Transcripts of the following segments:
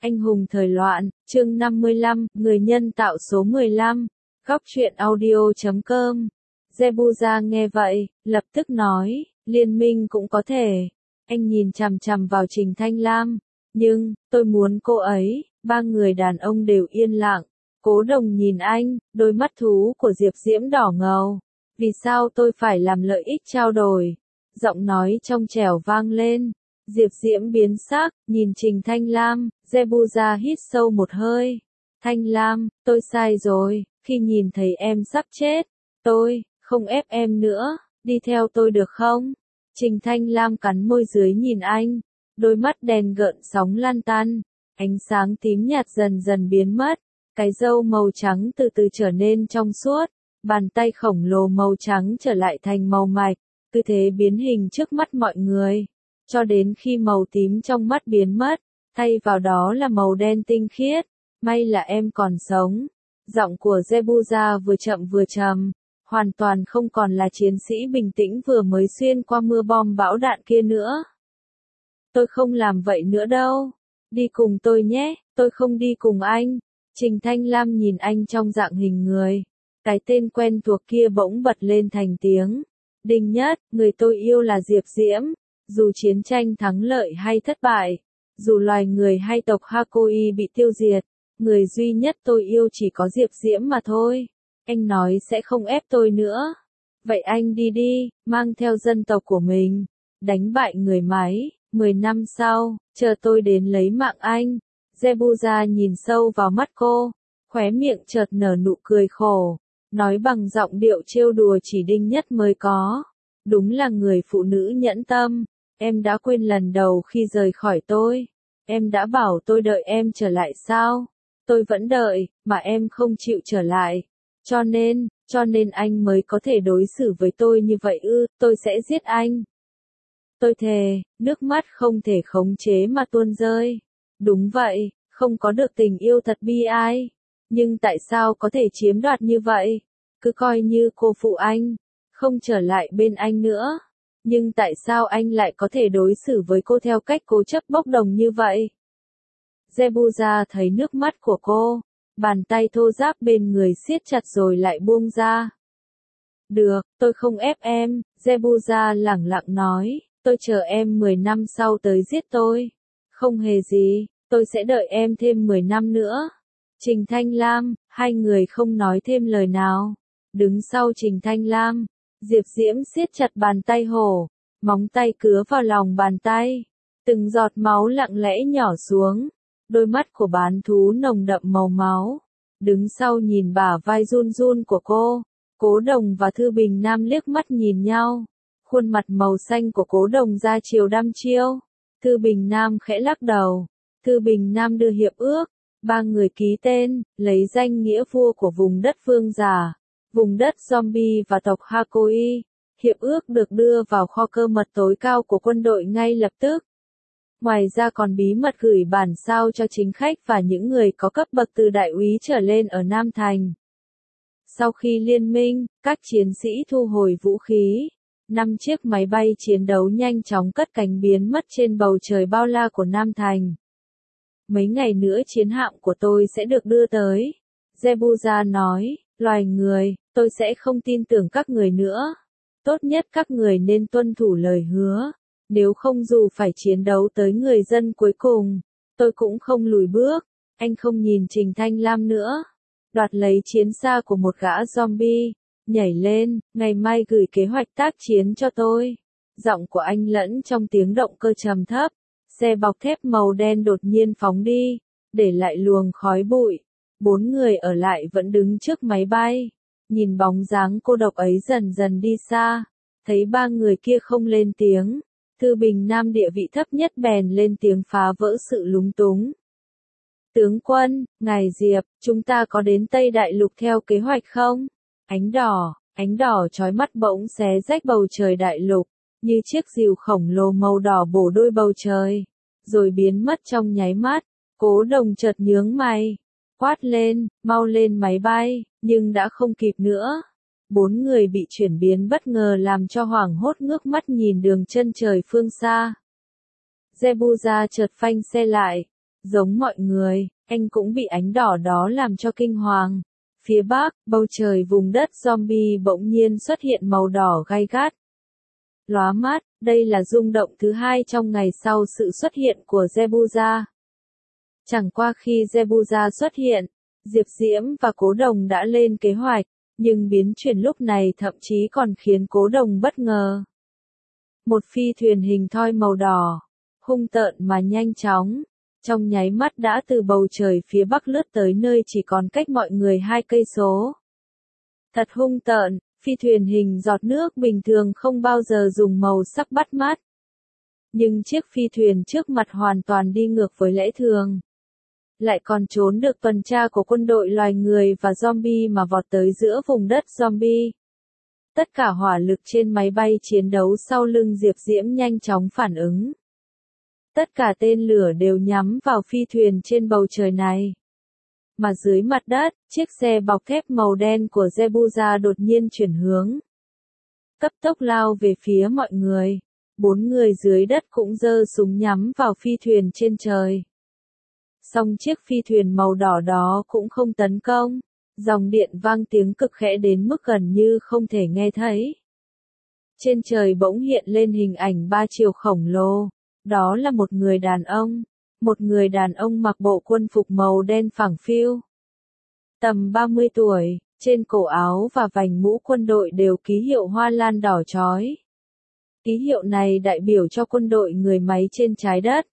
Anh hùng thời loạn, chương 55, người nhân tạo số 15, góc truyện audio.com. Zebuza nghe vậy, lập tức nói, liên minh cũng có thể. Anh nhìn chằm chằm vào Trình Thanh Lam, nhưng, tôi muốn cô ấy. Ba người đàn ông đều yên lặng. Cố Đồng nhìn anh, đôi mắt thú của Diệp Diễm đỏ ngầu. Vì sao tôi phải làm lợi ích trao đổi? Giọng nói trong trẻo vang lên. Diệp Diễm biến sắc, nhìn Trình Thanh Lam, Zebuza hít sâu một hơi. Thanh Lam, tôi sai rồi, khi nhìn thấy em sắp chết, tôi không ép em nữa, đi theo tôi được không? Trình Thanh Lam cắn môi dưới nhìn anh, đôi mắt đèn gợn sóng lan tan, ánh sáng tím nhạt dần dần biến mất, cái râu màu trắng từ từ trở nên trong suốt, bàn tay khổng lồ màu trắng trở lại thành màu mạch, tư thế biến hình trước mắt mọi người. Cho đến khi màu tím trong mắt biến mất, thay vào đó là màu đen tinh khiết. May là em còn sống. Giọng của Zebuza vừa chậm vừa trầm, hoàn toàn không còn là chiến sĩ bình tĩnh vừa mới xuyên qua mưa bom bão đạn kia nữa. Tôi không làm vậy nữa đâu. Đi cùng tôi nhé, tôi không đi cùng anh. Trình Thanh Lam nhìn anh trong dạng hình người. Cái tên quen thuộc kia bỗng bật lên thành tiếng. Đinh Nhất, người tôi yêu là Diệp Diễm. Dù chiến tranh thắng lợi hay thất bại, dù loài người hay tộc Hakoi bị tiêu diệt, người duy nhất tôi yêu chỉ có Diệp Diễm mà thôi. Anh nói sẽ không ép tôi nữa. Vậy anh đi đi, mang theo dân tộc của mình, đánh bại người máy, 10 năm sau, chờ tôi đến lấy mạng anh. Zebuza nhìn sâu vào mắt cô, khóe miệng chợt nở nụ cười khổ, nói bằng giọng điệu trêu đùa chỉ Đinh Nhất mới có. Đúng là người phụ nữ nhẫn tâm. Em đã quên lần đầu khi rời khỏi tôi. Em đã bảo tôi đợi em trở lại sao? Tôi vẫn đợi, mà em không chịu trở lại. Cho nên anh mới có thể đối xử với tôi như vậy ư, tôi sẽ giết anh. Tôi thề, nước mắt không thể khống chế mà tuôn rơi. Đúng vậy, không có được tình yêu thật bi ai. Nhưng tại sao có thể chiếm đoạt như vậy? Cứ coi như cô phụ anh, không trở lại bên anh nữa. Nhưng tại sao anh lại có thể đối xử với cô theo cách cố chấp bốc đồng như vậy? Zebuza thấy nước mắt của cô, bàn tay thô ráp bên người siết chặt rồi lại buông ra. Được, tôi không ép em, Zebuza lẳng lặng nói, tôi chờ em 10 năm sau tới giết tôi. Không hề gì, tôi sẽ đợi em thêm 10 năm nữa. Trình Thanh Lam, hai người không nói thêm lời nào. Đứng sau Trình Thanh Lam, Diệp Diễm siết chặt bàn tay hổ, móng tay cứa vào lòng bàn tay. Từng giọt máu lặng lẽ nhỏ xuống, đôi mắt của bán thú nồng đậm màu máu. Đứng sau nhìn bả vai run run của cô, Cố Đồng và Thư Bình Nam liếc mắt nhìn nhau. Khuôn mặt màu xanh của Cố Đồng ra chiều đăm chiêu. Thư Bình Nam khẽ lắc đầu. Thư Bình Nam đưa hiệp ước, ba người ký tên, lấy danh nghĩa vua của vùng đất vương giả. Vùng đất zombie và tộc Hakoi. Hiệp ước được đưa vào kho cơ mật tối cao của quân đội ngay lập tức. Ngoài ra còn bí mật gửi bản sao cho chính khách và những người có cấp bậc từ đại úy trở lên ở Nam Thành. Sau khi liên minh, các chiến sĩ thu hồi vũ khí. 5 chiếc máy bay chiến đấu nhanh chóng cất cánh biến mất trên bầu trời bao la của Nam Thành. Mấy ngày nữa chiến hạm của tôi sẽ được đưa tới. Zebuza nói, loài người, tôi sẽ không tin tưởng các người nữa. Tốt nhất các người nên tuân thủ lời hứa. Nếu không dù phải chiến đấu tới người dân cuối cùng, tôi cũng không lùi bước. Anh không nhìn Trình Thanh Lam nữa. Đoạt lấy chiến xa của một gã zombie, nhảy lên, ngày mai gửi kế hoạch tác chiến cho tôi. Giọng của anh lẫn trong tiếng động cơ trầm thấp. Xe bọc thép màu đen đột nhiên phóng đi, để lại luồng khói bụi. 4 người ở lại vẫn đứng trước máy bay. Nhìn bóng dáng cô độc ấy dần dần đi xa. Thấy ba người kia không lên tiếng. Thư Bình Nam địa vị thấp nhất bèn lên tiếng phá vỡ sự lúng túng. Tướng quân, ngài Diệp, chúng ta có đến Tây Đại Lục theo kế hoạch không? Ánh đỏ chói mắt bỗng xé rách bầu trời đại lục, như chiếc rìu khổng lồ màu đỏ bổ đôi bầu trời, rồi biến mất trong nháy mắt. Cố Đồng chợt nhướng mày, quát lên, mau lên máy bay, nhưng đã không kịp nữa. 4 người bị chuyển biến bất ngờ làm cho hoảng hốt ngước mắt nhìn đường chân trời phương xa. Zebuza chợt phanh xe lại, Giống mọi người, anh cũng bị ánh đỏ đó làm cho kinh hoàng. Phía bắc, bầu trời vùng đất zombie bỗng nhiên xuất hiện màu đỏ gay gắt. Lóa mắt, đây là rung động thứ hai trong ngày sau sự xuất hiện của Zebuza. Chẳng qua khi Zebuza xuất hiện, Diệp Diễm và Cố Đồng đã lên kế hoạch, nhưng biến chuyển lúc này thậm chí còn khiến Cố Đồng bất ngờ. Một phi thuyền hình thoi màu đỏ, hung tợn mà nhanh chóng, trong nháy mắt đã từ bầu trời phía bắc lướt tới nơi chỉ còn cách mọi người 2 cây số. Thật hung tợn, phi thuyền hình giọt nước bình thường không bao giờ dùng màu sắc bắt mắt. Nhưng chiếc phi thuyền trước mặt hoàn toàn đi ngược với lẽ thường. Lại còn trốn được tuần tra của quân đội loài người và zombie mà vọt tới giữa vùng đất zombie. Tất cả hỏa lực trên máy bay chiến đấu sau lưng Diệp Diễm nhanh chóng phản ứng. Tất cả tên lửa đều nhắm vào phi thuyền trên bầu trời này. Mà dưới mặt đất, chiếc xe bọc thép màu đen của Zebuza đột nhiên chuyển hướng. Cấp tốc lao về phía mọi người. 4 người dưới đất cũng giơ súng nhắm vào phi thuyền trên trời. Song chiếc phi thuyền màu đỏ đó cũng không tấn công. Dòng điện vang tiếng cực khẽ đến mức gần như không thể nghe thấy. Trên trời bỗng hiện lên hình ảnh 3 chiều khổng lồ. Đó là một người đàn ông. Một người đàn ông mặc bộ quân phục màu đen phẳng phiu. Tầm 30 tuổi, trên cổ áo và vành mũ quân đội đều ký hiệu hoa lan đỏ chói. Ký hiệu này đại biểu cho quân đội người máy trên trái đất.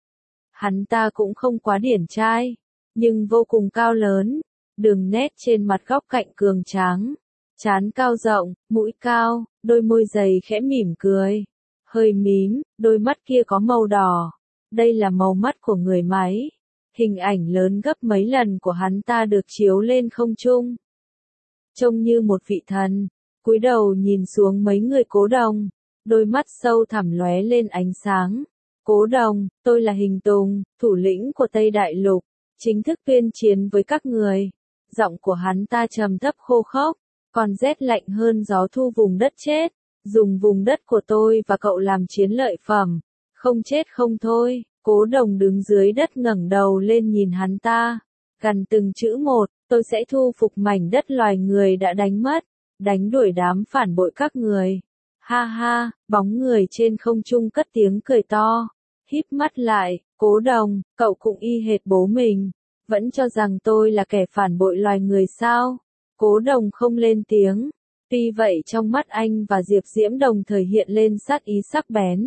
Hắn ta cũng không quá điển trai, nhưng vô cùng cao lớn, đường nét trên mặt góc cạnh cường tráng, trán cao rộng, mũi cao, đôi môi dày khẽ mỉm cười, hơi mím, đôi mắt kia có màu đỏ. Đây là màu mắt của người máy. Hình ảnh lớn gấp mấy lần của hắn ta được chiếu lên không trung. Trông như một vị thần, cúi đầu nhìn xuống mấy người Cố Đồng, đôi mắt sâu thẳm lóe lên ánh sáng. Cố Đồng, tôi là Hình Tùng, thủ lĩnh của Tây Đại Lục, chính thức tuyên chiến với các người. Giọng của hắn ta trầm thấp khô khốc, còn rét lạnh hơn gió thu vùng đất chết. Dùng vùng đất của tôi và cậu làm chiến lợi phẩm. Không chết không thôi. Cố Đồng đứng dưới đất ngẩng đầu lên nhìn hắn ta. Gần từng chữ một, tôi sẽ thu phục mảnh đất loài người đã đánh mất. Đánh đuổi đám phản bội các người. Ha ha, bóng người trên không trung cất tiếng cười to. Híp mắt lại, Cố Đồng, cậu cũng y hệt bố mình. Vẫn cho rằng tôi là kẻ phản bội loài người sao? Cố Đồng không lên tiếng. Tuy vậy trong mắt anh và Diệp Diễm đồng thời hiện lên sát ý sắc bén.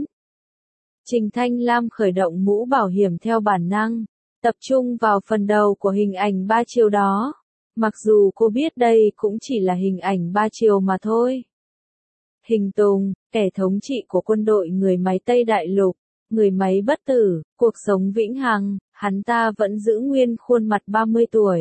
Trình Thanh Lam khởi động mũ bảo hiểm theo bản năng, tập trung vào phần đầu của hình ảnh 3 chiều đó. Mặc dù cô biết đây cũng chỉ là hình ảnh 3 chiều mà thôi. Hình Tùng, kẻ thống trị của quân đội người máy Tây Đại Lục, người máy bất tử, cuộc sống vĩnh hằng, hắn ta vẫn giữ nguyên khuôn mặt 30 tuổi.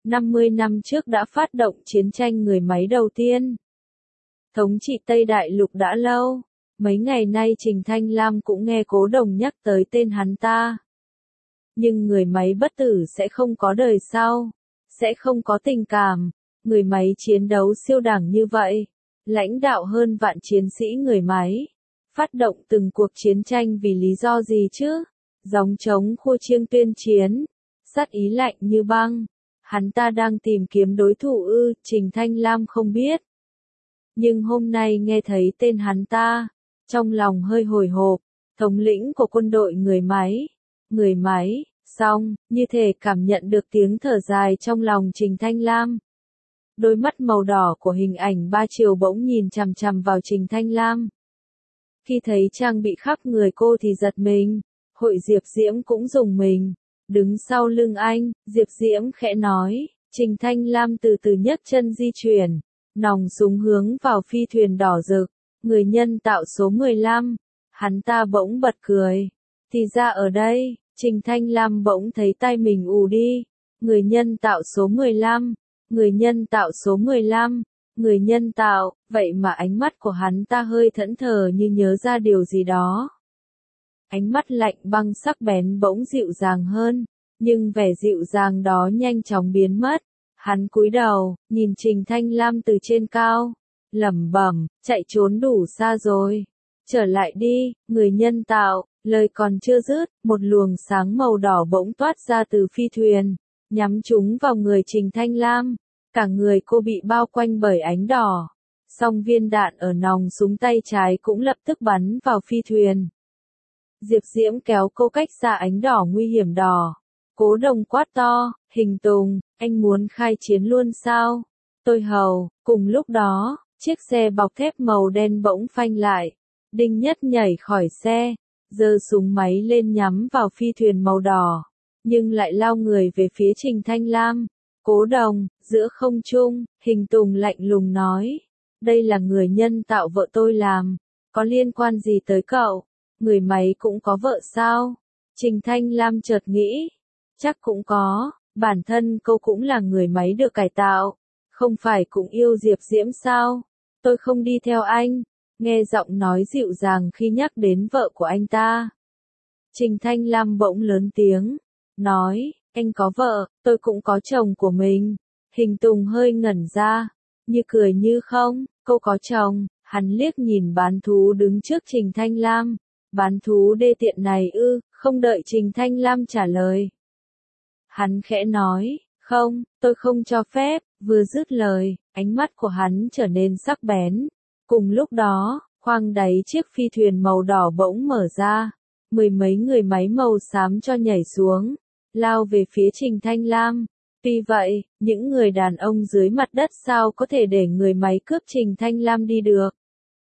50 năm trước đã phát động chiến tranh người máy đầu tiên. Thống trị Tây Đại Lục đã lâu. Mấy ngày nay Trình Thanh Lam cũng nghe Cố Đồng nhắc tới tên hắn ta. Nhưng người máy bất tử sẽ không có đời sau. Sẽ không có tình cảm. Người máy chiến đấu siêu đẳng như vậy. Lãnh đạo hơn vạn chiến sĩ người máy. Phát động từng cuộc chiến tranh vì lý do gì chứ? Gióng trống khua chiêng tuyên chiến. Sát ý lạnh như băng. Hắn ta đang tìm kiếm đối thủ ư? Trình Thanh Lam không biết. Nhưng hôm nay nghe thấy tên hắn ta. Trong lòng hơi hồi hộp, thống lĩnh của quân đội người máy, xong, như thể cảm nhận được tiếng thở dài trong lòng Trình Thanh Lam. Đôi mắt màu đỏ của hình ảnh 3 chiều bỗng nhìn chằm chằm vào Trình Thanh Lam. Khi thấy trang bị khắp người cô thì giật mình, Hội Diệp Diễm cũng rùng mình. Đứng sau lưng anh, Diệp Diễm khẽ nói, Trình Thanh Lam từ từ nhấc chân di chuyển, nòng súng hướng vào phi thuyền đỏ rực. Người nhân tạo số 15, hắn ta bỗng bật cười. Thì ra ở đây, Trình Thanh Lam bỗng thấy tay mình ù đi. Người nhân tạo số 15, người nhân tạo số 15, người nhân tạo, vậy mà ánh mắt của hắn ta hơi thẫn thờ như nhớ ra điều gì đó. Ánh mắt lạnh băng sắc bén bỗng dịu dàng hơn, nhưng vẻ dịu dàng đó nhanh chóng biến mất. Hắn cúi đầu, nhìn Trình Thanh Lam từ trên cao. Lẩm bẩm, chạy trốn đủ xa rồi. Trở lại đi, người nhân tạo, Lời còn chưa dứt, một luồng sáng màu đỏ bỗng toát ra từ phi thuyền, nhắm trúng vào người Trình Thanh Lam. Cả người cô bị bao quanh bởi ánh đỏ. Song viên đạn ở nòng súng tay trái cũng lập tức bắn vào phi thuyền. Diệp Diễm kéo cô cách xa ánh đỏ nguy hiểm đỏ. Cố Đồng quát to, Hình Tùng, anh muốn khai chiến luôn sao? Tôi hầu. Cùng lúc đó, chiếc xe bọc thép màu đen bỗng phanh lại. Đinh Nhất nhảy khỏi xe, giơ súng máy lên nhắm vào phi thuyền màu đỏ, nhưng lại lao người về phía Trình Thanh Lam. Cố Đồng, giữa không trung, Hình Tùng lạnh lùng nói, đây là người nhân tạo vợ tôi làm, có liên quan gì tới cậu? Người máy cũng có vợ sao? Trình Thanh Lam chợt nghĩ, chắc cũng có, bản thân cô cũng là người máy được cải tạo, không phải cũng yêu Diệp Diễm sao? Tôi không đi theo anh. Nghe giọng nói dịu dàng khi nhắc đến vợ của anh ta. Trình Thanh Lam bỗng lớn tiếng, nói, anh có vợ, tôi cũng có chồng của mình. Hình Tùng hơi ngẩn ra, như cười như không, cô có chồng. Hắn liếc nhìn bán thú đứng trước Trình Thanh Lam. Bán thú đê tiện này ư? Không đợi Trình Thanh Lam trả lời, hắn khẽ nói, không, tôi không cho phép. Vừa dứt lời, ánh mắt của hắn trở nên sắc bén. Cùng lúc đó, khoang đáy chiếc phi thuyền màu đỏ bỗng mở ra, mười mấy người máy màu xám cho nhảy xuống, lao về phía Trình Thanh Lam. Tuy vậy, những người đàn ông dưới mặt đất sao có thể để người máy cướp Trình Thanh Lam đi được.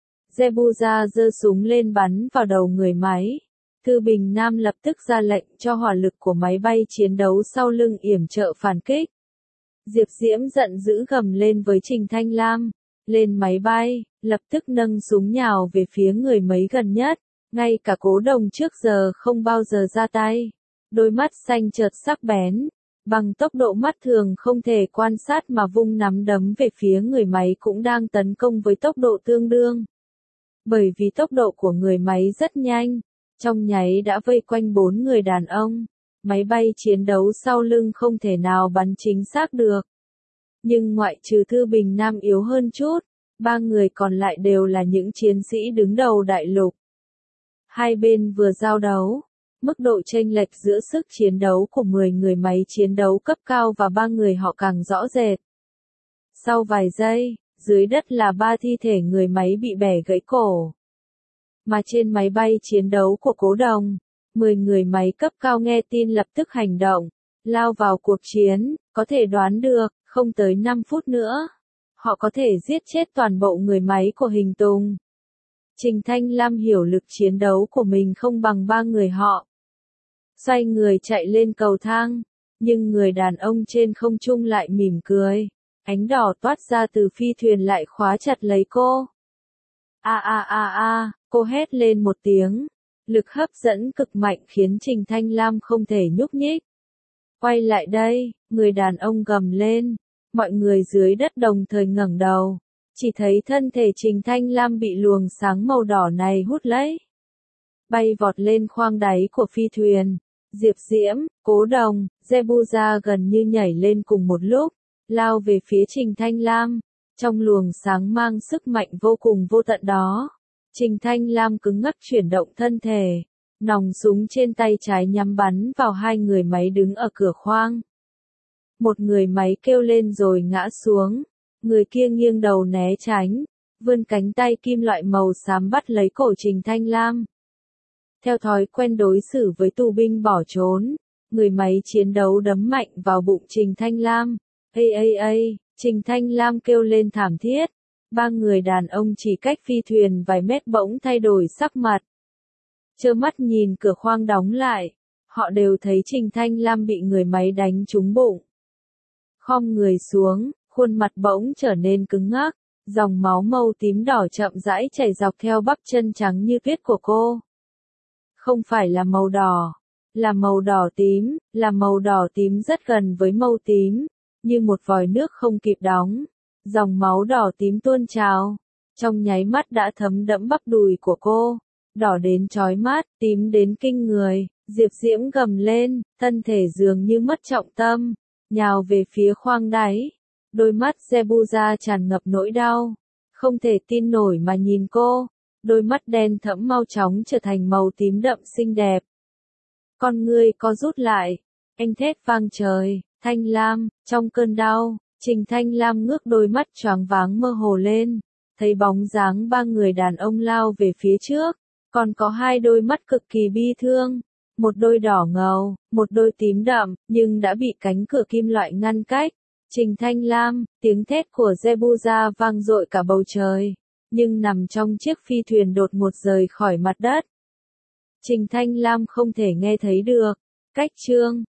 Zebuza giơ súng lên bắn vào đầu người máy. Thư Bình Nam lập tức ra lệnh cho hỏa lực của máy bay chiến đấu sau lưng yểm trợ phản kích. Diệp Diễm giận dữ gầm lên với Trình Thanh Lam. Lên máy bay, lập tức nâng súng nhào về phía người mấy gần nhất. Ngay cả Cố Đồng trước giờ không bao giờ ra tay. Đôi mắt xanh chợt sắc bén. Bằng tốc độ mắt thường không thể quan sát mà vung nắm đấm về phía người máy cũng đang tấn công với tốc độ tương đương. Bởi vì tốc độ của người máy rất nhanh, trong nháy đã vây quanh 4 người đàn ông. Máy bay chiến đấu sau lưng không thể nào bắn chính xác được. Nhưng ngoại trừ Thư Bình Nam yếu hơn chút, 3 người còn lại đều là những chiến sĩ đứng đầu đại lục. Hai bên vừa giao đấu, mức độ chênh lệch giữa sức chiến đấu của 10 người máy chiến đấu cấp cao và 3 người họ càng rõ rệt. Sau vài giây, dưới đất là 3 thi thể người máy bị bẻ gãy cổ. Mà trên máy bay chiến đấu của Cố Đồng, 10 người máy cấp cao nghe tin lập tức hành động, lao vào cuộc chiến, có thể đoán được, không tới 5 phút nữa, họ có thể giết chết toàn bộ người máy của Hình Tùng. Trình Thanh Lam hiểu lực chiến đấu của mình không bằng 3 người họ. Xoay người chạy lên cầu thang, nhưng người đàn ông trên không trung lại mỉm cười. Ánh đỏ toát ra từ phi thuyền lại khóa chặt lấy cô. Cô hét lên một tiếng. Lực hấp dẫn cực mạnh khiến Trình Thanh Lam không thể nhúc nhích. Quay lại đây, người đàn ông gầm lên. Mọi người dưới đất đồng thời ngẩng đầu. Chỉ thấy thân thể Trình Thanh Lam bị luồng sáng màu đỏ này hút lấy. Bay vọt lên khoang đáy của phi thuyền. Diệp Diễm, Cố Đồng, Zebuza gần như nhảy lên cùng một lúc, lao về phía Trình Thanh Lam. Trong luồng sáng mang sức mạnh vô cùng vô tận đó, Trình Thanh Lam cứng ngắc chuyển động thân thể, nòng súng trên tay trái nhắm bắn vào 2 người máy đứng ở cửa khoang. Một người máy kêu lên rồi ngã xuống, người kia nghiêng đầu né tránh, vươn cánh tay kim loại màu xám bắt lấy cổ Trình Thanh Lam. Theo thói quen đối xử với tù binh bỏ trốn, người máy chiến đấu đấm mạnh vào bụng Trình Thanh Lam. Trình Thanh Lam kêu lên thảm thiết. 3 người đàn ông chỉ cách phi thuyền vài mét bỗng thay đổi sắc mặt. Trơ mắt nhìn cửa khoang đóng lại, họ đều thấy Trình Thanh Lam bị người máy đánh trúng bụng. Khom người xuống, khuôn mặt bỗng trở nên cứng ngắc, dòng máu màu tím đỏ chậm rãi chảy dọc theo bắp chân trắng như tuyết của cô. Không phải là màu đỏ, là màu đỏ tím, là màu đỏ tím rất gần với màu tím, như một vòi nước không kịp đóng. Dòng máu đỏ tím tuôn trào, trong nháy mắt đã thấm đẫm bắp đùi của cô, đỏ đến chói mắt, tím đến kinh người. Diệp Diễm gầm lên, thân thể dường như mất trọng tâm, nhào về phía khoang đáy. Đôi mắt Zebuza tràn ngập nỗi đau, không thể tin nổi mà nhìn cô. đôi mắt đen thẫm mau chóng trở thành màu tím đậm xinh đẹp. Con ngươi co rút lại, anh thét vang trời, Thanh Lam, trong cơn đau, Trình Thanh Lam ngước đôi mắt choáng váng mơ hồ lên, thấy bóng dáng ba người đàn ông lao về phía trước, còn có hai đôi mắt cực kỳ bi thương, một đôi đỏ ngầu, một đôi tím đậm, nhưng đã bị cánh cửa kim loại ngăn cách. Trình Thanh Lam, tiếng thét của Zebuza vang dội cả bầu trời, nhưng nằm trong chiếc phi thuyền đột ngột rời khỏi mặt đất. Trình Thanh Lam không thể nghe thấy được. Cách chương